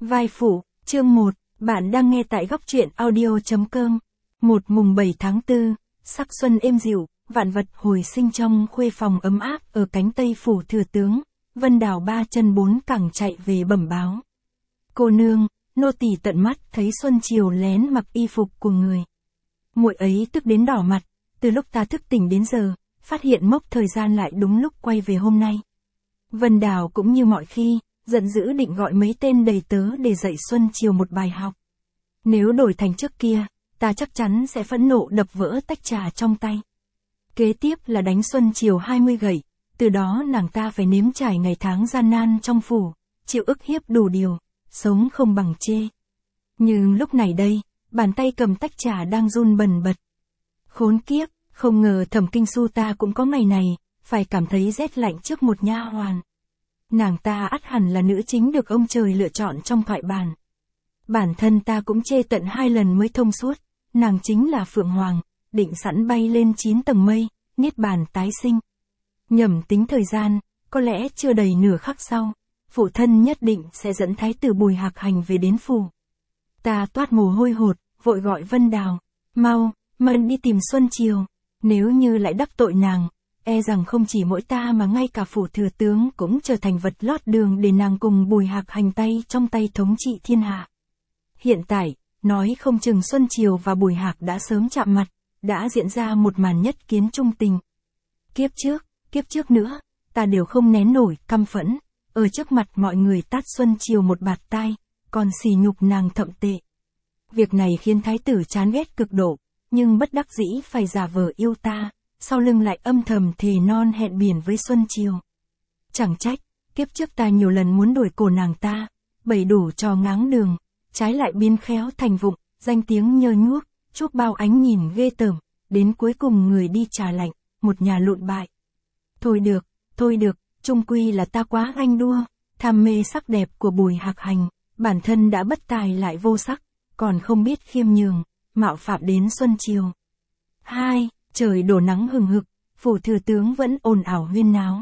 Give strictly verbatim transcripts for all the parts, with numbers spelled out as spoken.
Vai phụ, chương một, bạn đang nghe tại góc truyện audio chấm com. Một mùng bảy tháng tư, sắc xuân êm dịu, vạn vật hồi sinh trong khuê phòng ấm áp ở cánh tây phủ thừa tướng, Vân Đào ba chân bốn cẳng chạy về bẩm báo. Cô nương, nô tỳ tận mắt thấy Xuân Chiều lén mặc y phục của người. Muội ấy tức đến đỏ mặt, từ lúc ta thức tỉnh đến giờ, phát hiện mốc thời gian lại đúng lúc quay về hôm nay. Vân Đào cũng như mọi khi, giận dữ định gọi mấy tên đầy tớ để dạy Xuân Chiều một bài học. Nếu đổi thành trước kia, ta chắc chắn sẽ phẫn nộ đập vỡ tách trà trong tay. Kế tiếp là đánh Xuân Chiều hai mươi gậy, từ đó nàng ta phải nếm trải ngày tháng gian nan trong phủ, chịu ức hiếp đủ điều, sống không bằng chê. Nhưng lúc này đây, bàn tay cầm tách trà đang run bần bật. Khốn kiếp, không ngờ Thẩm Kinh Xu ta cũng có ngày này, phải cảm thấy rét lạnh trước một nha hoàn. Nàng ta ắt hẳn là nữ chính được ông trời lựa chọn trong thoại bản. Bản thân ta cũng chê tận hai lần mới thông suốt, nàng chính là Phượng Hoàng, định sẵn bay lên chín tầng mây, niết bàn tái sinh. Nhẩm tính thời gian, có lẽ chưa đầy nửa khắc sau, phụ thân nhất định sẽ dẫn thái tử Bùi Hạc Hành về đến phủ. Ta toát mồ hôi hột, vội gọi Vân Đào, mau, mau đi tìm Xuân Chiều, nếu như lại đắc tội nàng, e rằng không chỉ mỗi ta mà ngay cả phủ thừa tướng cũng trở thành vật lót đường để nàng cùng Bùi Hạc Hành tay trong tay thống trị thiên hạ. Hiện tại, nói không chừng Xuân Chiều và Bùi Hạc đã sớm chạm mặt, đã diễn ra một màn nhất kiến trung tình. Kiếp trước, kiếp trước nữa, ta đều không nén nổi căm phẫn, ở trước mặt mọi người tát Xuân Chiều một bạt tai, còn sỉ nhục nàng thậm tệ. Việc này khiến thái tử chán ghét cực độ, nhưng bất đắc dĩ phải giả vờ yêu ta, sau lưng lại âm thầm thề non hẹn biển với Xuân Chiều. Chẳng trách, kiếp trước ta nhiều lần muốn đuổi cổ nàng ta, bày đủ trò ngáng đường, trái lại biến khéo thành vụng, danh tiếng nhơ nhuốc, chuốc bao ánh nhìn ghê tởm, đến cuối cùng người đi trà lạnh, một nhà lụn bại. Thôi được, thôi được, chung quy là ta quá ganh đua, tham mê sắc đẹp của Bùi Hạc Hành, bản thân đã bất tài lại vô sắc, còn không biết khiêm nhường, mạo phạm đến Xuân Chiều. Hai, trời đổ nắng hừng hực, phủ thừa tướng vẫn ồn ào huyên náo.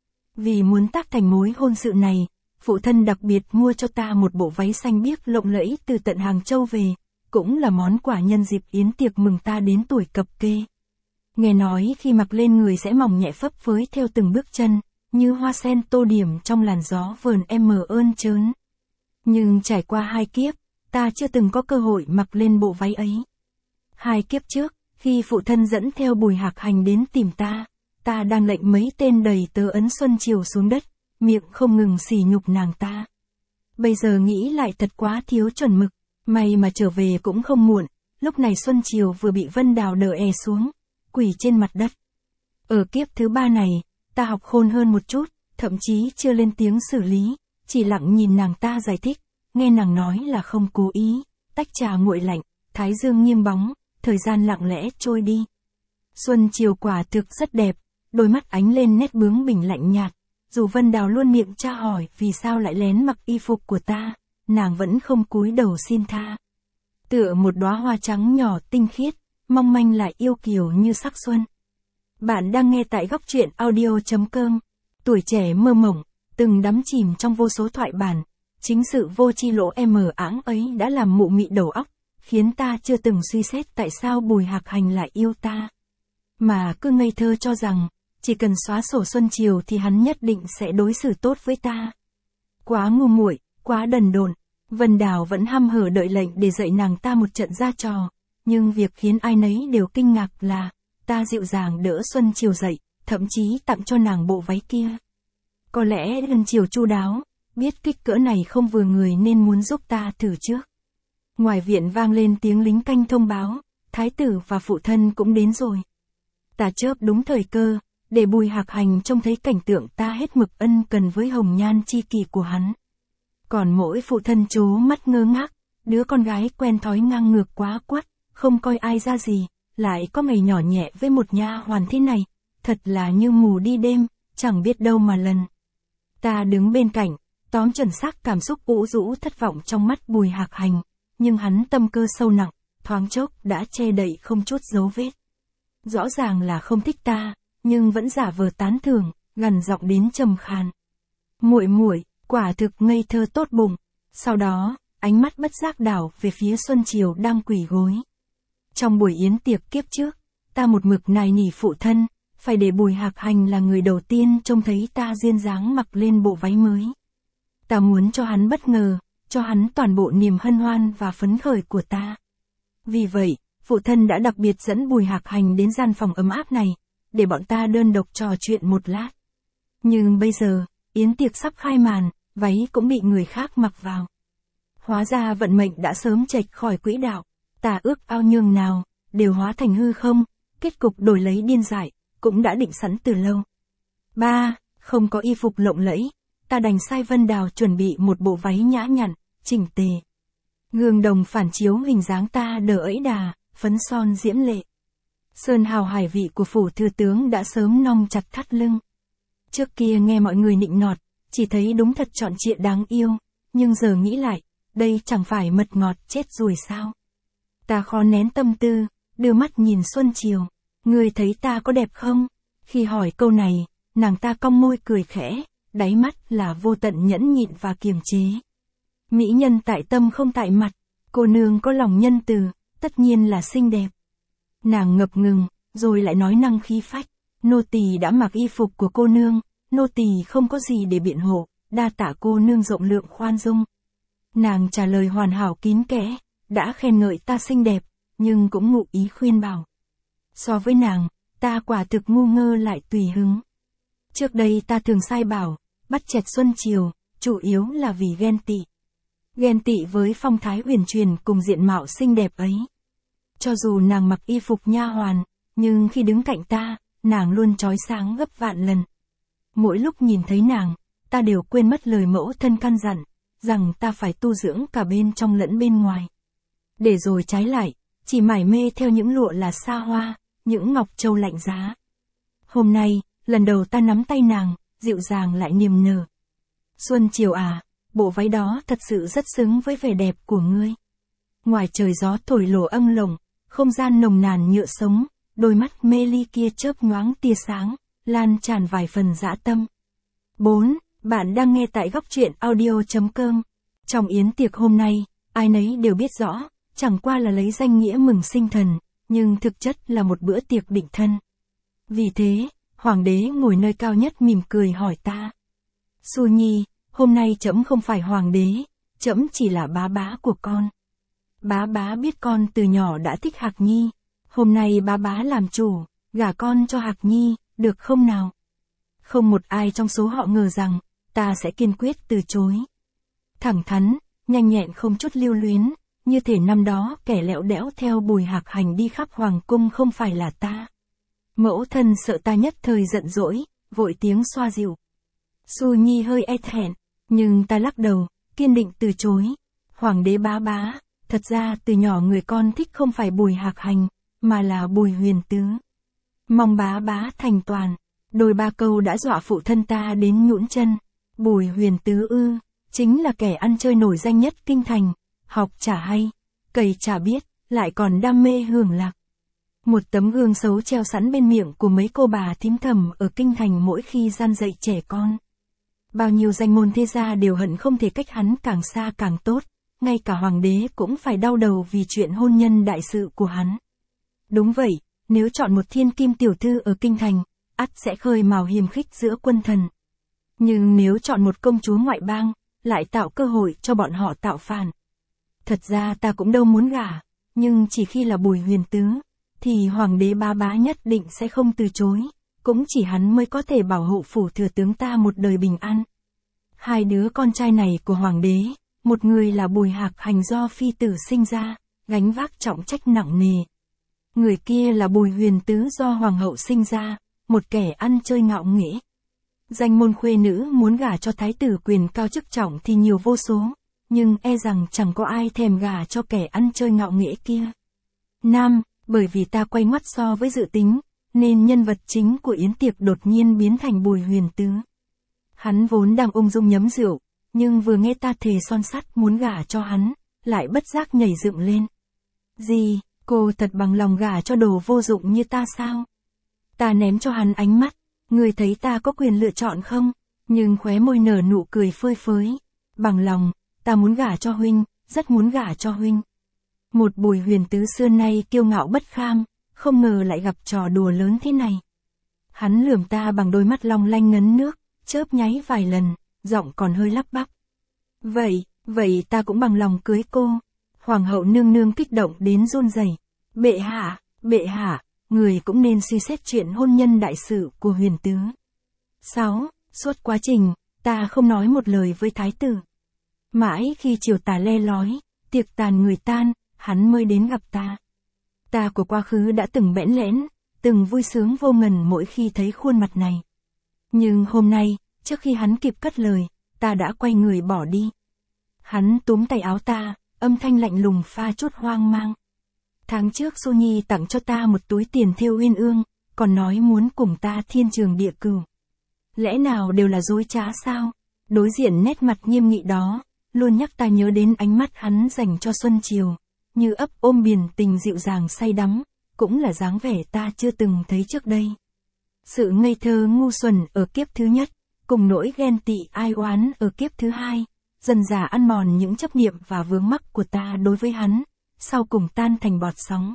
Vì muốn tác thành mối hôn sự này, phụ thân đặc biệt mua cho ta một bộ váy xanh biếc lộng lẫy từ tận Hàng Châu về, cũng là món quà nhân dịp yến tiệc mừng ta đến tuổi cập kê. Nghe nói khi mặc lên người sẽ mỏng nhẹ phấp phới theo từng bước chân, như hoa sen tô điểm trong làn gió vờn em mờ ơn trớn. Nhưng trải qua hai kiếp, ta chưa từng có cơ hội mặc lên bộ váy ấy. Hai kiếp trước, khi phụ thân dẫn theo Bùi Hạc Hành đến tìm ta, ta đang lệnh mấy tên đầy tớ ấn Xuân Chiều xuống đất, miệng không ngừng sỉ nhục nàng ta. Bây giờ nghĩ lại thật quá thiếu chuẩn mực, may mà trở về cũng không muộn, lúc này Xuân Chiều vừa bị Vân Đào đỡ è xuống, quỳ trên mặt đất. Ở kiếp thứ ba này, ta học khôn hơn một chút, thậm chí chưa lên tiếng xử lý, chỉ lặng nhìn nàng ta giải thích, nghe nàng nói là không cố ý, tách trà nguội lạnh, thái dương nghiêng bóng, thời gian lặng lẽ trôi đi. Xuân Chiều quả thực rất đẹp, đôi mắt ánh lên nét bướng bỉnh lạnh nhạt, dù Vân Đào luôn miệng tra hỏi vì sao lại lén mặc y phục của ta, nàng vẫn không cúi đầu xin tha. Tựa một đóa hoa trắng nhỏ tinh khiết, mong manh lại yêu kiều như sắc xuân. Bạn đang nghe tại góc truyện audio chấm com. Tuổi trẻ mơ mộng, từng đắm chìm trong vô số thoại bản, chính sự vô tri lỗ em mờ áng ấy đã làm mụ mị đầu óc, khiến ta chưa từng suy xét tại sao Bùi Hạc Hành lại yêu ta. Mà cứ ngây thơ cho rằng, chỉ cần xóa sổ Xuân Chiều thì hắn nhất định sẽ đối xử tốt với ta. Quá ngu muội, quá đần độn. Vân Đào vẫn hăm hở đợi lệnh để dạy nàng ta một trận ra trò, nhưng việc khiến ai nấy đều kinh ngạc là, ta dịu dàng đỡ Xuân Chiều dậy, thậm chí tặng cho nàng bộ váy kia. Có lẽ Vân Chiều chu đáo, biết kích cỡ này không vừa người nên muốn giúp ta thử trước. Ngoài viện vang lên tiếng lính canh thông báo, thái tử và phụ thân cũng đến rồi. Ta chớp đúng thời cơ, để Bùi Hạc Hành trông thấy cảnh tượng ta hết mực ân cần với hồng nhan chi kỷ của hắn. Còn mỗi phụ thân trố mắt ngơ ngác, đứa con gái quen thói ngang ngược quá quắt, không coi ai ra gì, lại có ngày nhỏ nhẹ với một nha hoàn thế này, thật là như mù đi đêm, chẳng biết đâu mà lần. Ta đứng bên cạnh, tóm chuẩn xác cảm xúc ủ rũ thất vọng trong mắt Bùi Hạc Hành, nhưng hắn tâm cơ sâu nặng, thoáng chốc đã che đậy không chút dấu vết. Rõ ràng là không thích ta, nhưng vẫn giả vờ tán thưởng, gằn giọng đến trầm khàn. Muội muội, quả thực ngây thơ tốt bụng. Sau đó, ánh mắt bất giác đảo về phía Xuân Chiều đang quỳ gối. Trong buổi yến tiệc kiếp trước, ta một mực nài nỉ phụ thân, phải để Bùi Hạc Hành là người đầu tiên trông thấy ta duyên dáng mặc lên bộ váy mới. Ta muốn cho hắn bất ngờ, cho hắn toàn bộ niềm hân hoan và phấn khởi của ta. Vì vậy, phụ thân đã đặc biệt dẫn Bùi Hạc Hành đến gian phòng ấm áp này, để bọn ta đơn độc trò chuyện một lát. Nhưng bây giờ, yến tiệc sắp khai màn, váy cũng bị người khác mặc vào. Hóa ra vận mệnh đã sớm chệch khỏi quỹ đạo, ta ước ao nhường nào, đều hóa thành hư không, kết cục đổi lấy điên dại, cũng đã định sẵn từ lâu. Ba, không có y phục lộng lẫy, ta đành sai Vân Đào chuẩn bị một bộ váy nhã nhặn, chỉnh tề. Gương đồng phản chiếu hình dáng ta đờ ẫy đà, phấn son diễm lệ. Sơn hào hải vị của phủ thừa tướng đã sớm nong chặt thắt lưng. Trước kia nghe mọi người nịnh nọt, chỉ thấy đúng thật trọn trịa đáng yêu, nhưng giờ nghĩ lại, đây chẳng phải mật ngọt chết rồi sao? Ta khó nén tâm tư, đưa mắt nhìn Xuân Chiều. Ngươi thấy ta có đẹp không? Khi hỏi câu này, nàng ta cong môi cười khẽ, đáy mắt là vô tận nhẫn nhịn và kiềm chế. Mỹ nhân tại tâm không tại mặt, cô nương có lòng nhân từ, tất nhiên là xinh đẹp. Nàng ngập ngừng, rồi lại nói năng khí phách, nô tỳ đã mặc y phục của cô nương, nô tỳ không có gì để biện hộ, đa tạ cô nương rộng lượng khoan dung. Nàng trả lời hoàn hảo kín kẽ, đã khen ngợi ta xinh đẹp, nhưng cũng ngụ ý khuyên bảo. So với nàng, ta quả thực ngu ngơ lại tùy hứng. Trước đây ta thường sai bảo, bắt chẹt Xuân Chiều, chủ yếu là vì ghen tị. Ghen tị với phong thái uyển chuyển cùng diện mạo xinh đẹp ấy. Cho dù nàng mặc y phục nha hoàn, nhưng khi đứng cạnh ta, nàng luôn chói sáng gấp vạn lần. Mỗi lúc nhìn thấy nàng, ta đều quên mất lời mẫu thân căn dặn, rằng ta phải tu dưỡng cả bên trong lẫn bên ngoài. Để rồi trái lại, chỉ mải mê theo những lụa là xa hoa, những ngọc châu lạnh giá. Hôm nay, lần đầu ta nắm tay nàng, dịu dàng lại niềm nở. Xuân Chiều à, bộ váy đó thật sự rất xứng với vẻ đẹp của ngươi. Ngoài trời gió thổi lổ âng lồng, không gian nồng nàn nhựa sống, đôi mắt mê ly kia chớp nhoáng tia sáng, lan tràn vài phần dã tâm. bốn. Bạn đang nghe tại góc truyện audio chấm com. Trong yến tiệc hôm nay, ai nấy đều biết rõ, chẳng qua là lấy danh nghĩa mừng sinh thần, nhưng thực chất là một bữa tiệc định thân. Vì thế, hoàng đế ngồi nơi cao nhất mỉm cười hỏi ta. Xu Nhi, hôm nay trẫm không phải hoàng đế, trẫm chỉ là bá bá của con. Bá bá biết con từ nhỏ đã thích Hạc Nhi, hôm nay bá bá làm chủ, gả con cho Hạc Nhi, được không nào? Không một ai trong số họ ngờ rằng, ta sẽ kiên quyết từ chối. Thẳng thắn, nhanh nhẹn không chút lưu luyến, như thể năm đó kẻ lẹo đẽo theo Bùi Hạc Hành đi khắp hoàng cung không phải là ta. Mẫu thân sợ ta nhất thời giận dỗi, vội tiếng xoa dịu. Xu Nhi hơi e thẹn, nhưng ta lắc đầu, kiên định từ chối. Hoàng đế bá bá, thật ra từ nhỏ người con thích không phải Bùi Hạc Hành, mà là Bùi Huyền Tứ. Mong bá bá thành toàn. Đôi ba câu đã dọa phụ thân ta đến nhũn chân. Bùi Huyền Tứ ư, chính là kẻ ăn chơi nổi danh nhất kinh thành, học chả hay, cày chả biết, lại còn đam mê hưởng lạc. Một tấm gương xấu treo sẵn bên miệng của mấy cô bà thím thầm ở kinh thành mỗi khi gian dạy trẻ con. Bao nhiêu danh môn thế gia đều hận không thể cách hắn càng xa càng tốt, ngay cả hoàng đế cũng phải đau đầu vì chuyện hôn nhân đại sự của hắn. Đúng vậy, nếu chọn một thiên kim tiểu thư ở kinh thành, ắt sẽ khơi mào hiềm khích giữa quân thần. Nhưng nếu chọn một công chúa ngoại bang, lại tạo cơ hội cho bọn họ tạo phản. Thật ra ta cũng đâu muốn gả, nhưng chỉ khi là Bùi Huyền Tứ, thì hoàng đế bá bá nhất định sẽ không từ chối, cũng chỉ hắn mới có thể bảo hộ phủ thừa tướng ta một đời bình an. Hai đứa con trai này của hoàng đế, một người là Bùi Hạc Hành do phi tử sinh ra, gánh vác trọng trách nặng nề. Người kia là Bùi Huyền Tứ do hoàng hậu sinh ra, một kẻ ăn chơi ngạo nghễ. Danh môn khuê nữ muốn gả cho thái tử quyền cao chức trọng thì nhiều vô số, nhưng e rằng chẳng có ai thèm gả cho kẻ ăn chơi ngạo nghễ kia. Nam, bởi vì ta quay ngoắt so với dự tính, nên nhân vật chính của yến tiệc đột nhiên biến thành Bùi Huyền Tứ. Hắn vốn đang ung dung nhấm rượu, nhưng vừa nghe ta thề son sắt muốn gả cho hắn, lại bất giác nhảy dựng lên. Gì, cô thật bằng lòng gả cho đồ vô dụng như ta sao? Ta ném cho hắn ánh mắt, người thấy ta có quyền lựa chọn không? Nhưng khóe môi nở nụ cười phơi phới. Bằng lòng, ta muốn gả cho huynh, rất muốn gả cho huynh. Một Bùi Huyền Tứ xưa nay kiêu ngạo bất kham, không ngờ lại gặp trò đùa lớn thế này. Hắn lườm ta bằng đôi mắt long lanh ngấn nước, chớp nháy vài lần, giọng còn hơi lắp bắp. Vậy, vậy ta cũng bằng lòng cưới cô. Hoàng hậu nương nương kích động đến run rẩy. Bệ hạ, bệ hạ, người cũng nên suy xét chuyện hôn nhân đại sự của Huyền Tứ. sáu. Suốt quá trình, ta không nói một lời với thái tử. Mãi khi chiều tà le lói, tiệc tàn người tan, hắn mới đến gặp ta. Ta của quá khứ đã từng bẽn lẽn, từng vui sướng vô ngần mỗi khi thấy khuôn mặt này. Nhưng hôm nay, trước khi hắn kịp cất lời, ta đã quay người bỏ đi. Hắn túm tay áo ta, âm thanh lạnh lùng pha chút hoang mang. Tháng trước Xu Nhi tặng cho ta một túi tiền thêu uyên ương, còn nói muốn cùng ta thiên trường địa cửu. Lẽ nào đều là dối trá sao? Đối diện nét mặt nghiêm nghị đó, luôn nhắc ta nhớ đến ánh mắt hắn dành cho Xuân Chiều, như ấp ôm biển tình dịu dàng say đắm, cũng là dáng vẻ ta chưa từng thấy trước đây. Sự ngây thơ ngu xuẩn ở kiếp thứ nhất, cùng nỗi ghen tị ai oán ở kiếp thứ hai, dần dà ăn mòn những chấp niệm và vướng mắc của ta đối với hắn, sau cùng tan thành bọt sóng.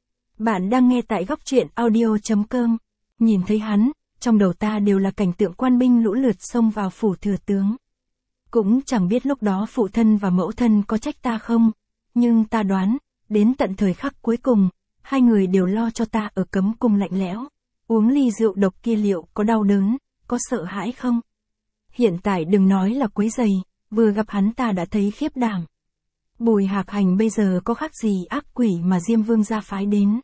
Bạn đang nghe tại góc truyện audio chấm com. Nhìn thấy hắn, trong đầu ta đều là cảnh tượng quan binh lũ lượt xông vào phủ thừa tướng. Cũng chẳng biết lúc đó phụ thân và mẫu thân có trách ta không, nhưng ta đoán, đến tận thời khắc cuối cùng, hai người đều lo cho ta ở cấm cung lạnh lẽo. Uống ly rượu độc kia liệu có đau đớn, có sợ hãi không? Hiện tại đừng nói là quấy rầy, vừa gặp hắn ta đã thấy khiếp đảm. Bùi Hạc Hành bây giờ có khác gì ác quỷ mà Diêm Vương gia phái đến.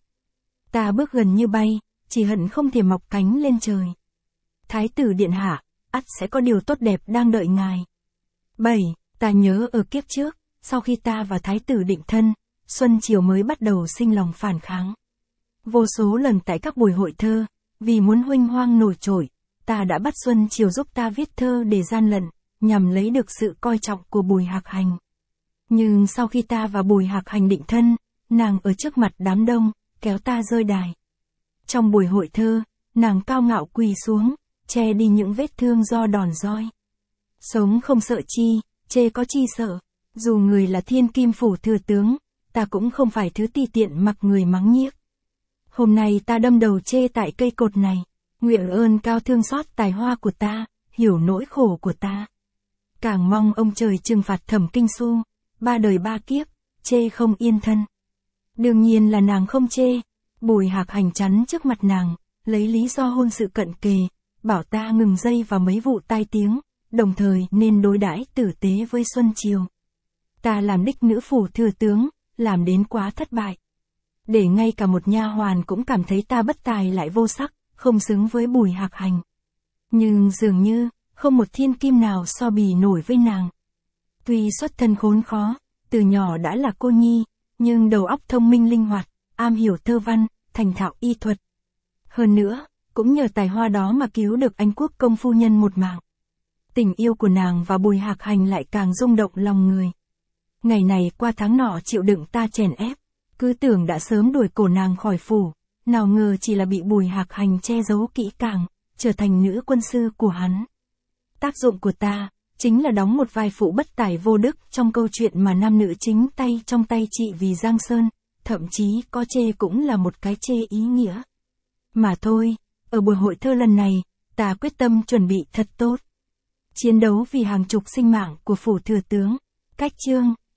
Ta bước gần như bay, chỉ hận không thể mọc cánh lên trời. Thái tử điện hạ, ắt sẽ có điều tốt đẹp đang đợi ngài. bảy. Ta nhớ ở kiếp trước, sau khi ta và thái tử định thân, Xuân Chiều mới bắt đầu sinh lòng phản kháng. Vô số lần tại các buổi hội thơ, vì muốn huênh hoang nổi trội, ta đã bắt Xuân Chiều giúp ta viết thơ để gian lận, nhằm lấy được sự coi trọng của Bùi Hạc Hành. Nhưng sau khi ta và Bùi Hạc Hành định thân, nàng ở trước mặt đám đông, kéo ta rơi đài. Trong buổi hội thơ, nàng cao ngạo quỳ xuống, che đi những vết thương do đòn roi. Sống không sợ chi, chê có chi sợ, dù người là thiên kim phủ thừa tướng, ta cũng không phải thứ ti tiện mặc người mắng nhiếc. Hôm nay ta đâm đầu chê tại cây cột này, nguyện ơn cao thương xót tài hoa của ta, hiểu nỗi khổ của ta. Càng mong ông trời trừng phạt Thẩm Kinh Xu, ba đời ba kiếp, chê không yên thân. Đương nhiên là nàng không chê, Bùi Hạc Hành chắn trước mặt nàng, lấy lý do hôn sự cận kề, bảo ta ngừng dây vào mấy vụ tai tiếng, đồng thời nên đối đãi tử tế với Xuân Chiều. Ta làm đích nữ phủ thừa tướng, làm đến quá thất bại. Để ngay cả một nha hoàn cũng cảm thấy ta bất tài lại vô sắc, không xứng với Bùi Hạc Hành. Nhưng dường như, không một thiên kim nào so bì nổi với nàng. Tuy xuất thân khốn khó, từ nhỏ đã là cô nhi, nhưng đầu óc thông minh linh hoạt, am hiểu thơ văn, thành thạo y thuật. Hơn nữa, cũng nhờ tài hoa đó mà cứu được Anh quốc công phu nhân một mạng. Tình yêu của nàng và Bùi Hạc Hành lại càng rung động lòng người. Ngày này qua tháng nọ chịu đựng ta chèn ép, cứ tưởng đã sớm đuổi cổ nàng khỏi phủ, nào ngờ chỉ là bị Bùi Hạc Hành che giấu kỹ càng, trở thành nữ quân sư của hắn. Tác dụng của ta, chính là đóng một vai phụ bất tài vô đức trong câu chuyện mà nam nữ chính tay trong tay trị vì Giang Sơn, thậm chí có chê cũng là một cái chê ý nghĩa. Mà thôi, ở buổi hội thơ lần này, ta quyết tâm chuẩn bị thật tốt. Chiến đấu vì hàng chục sinh mạng của phủ thừa tướng. Cách chương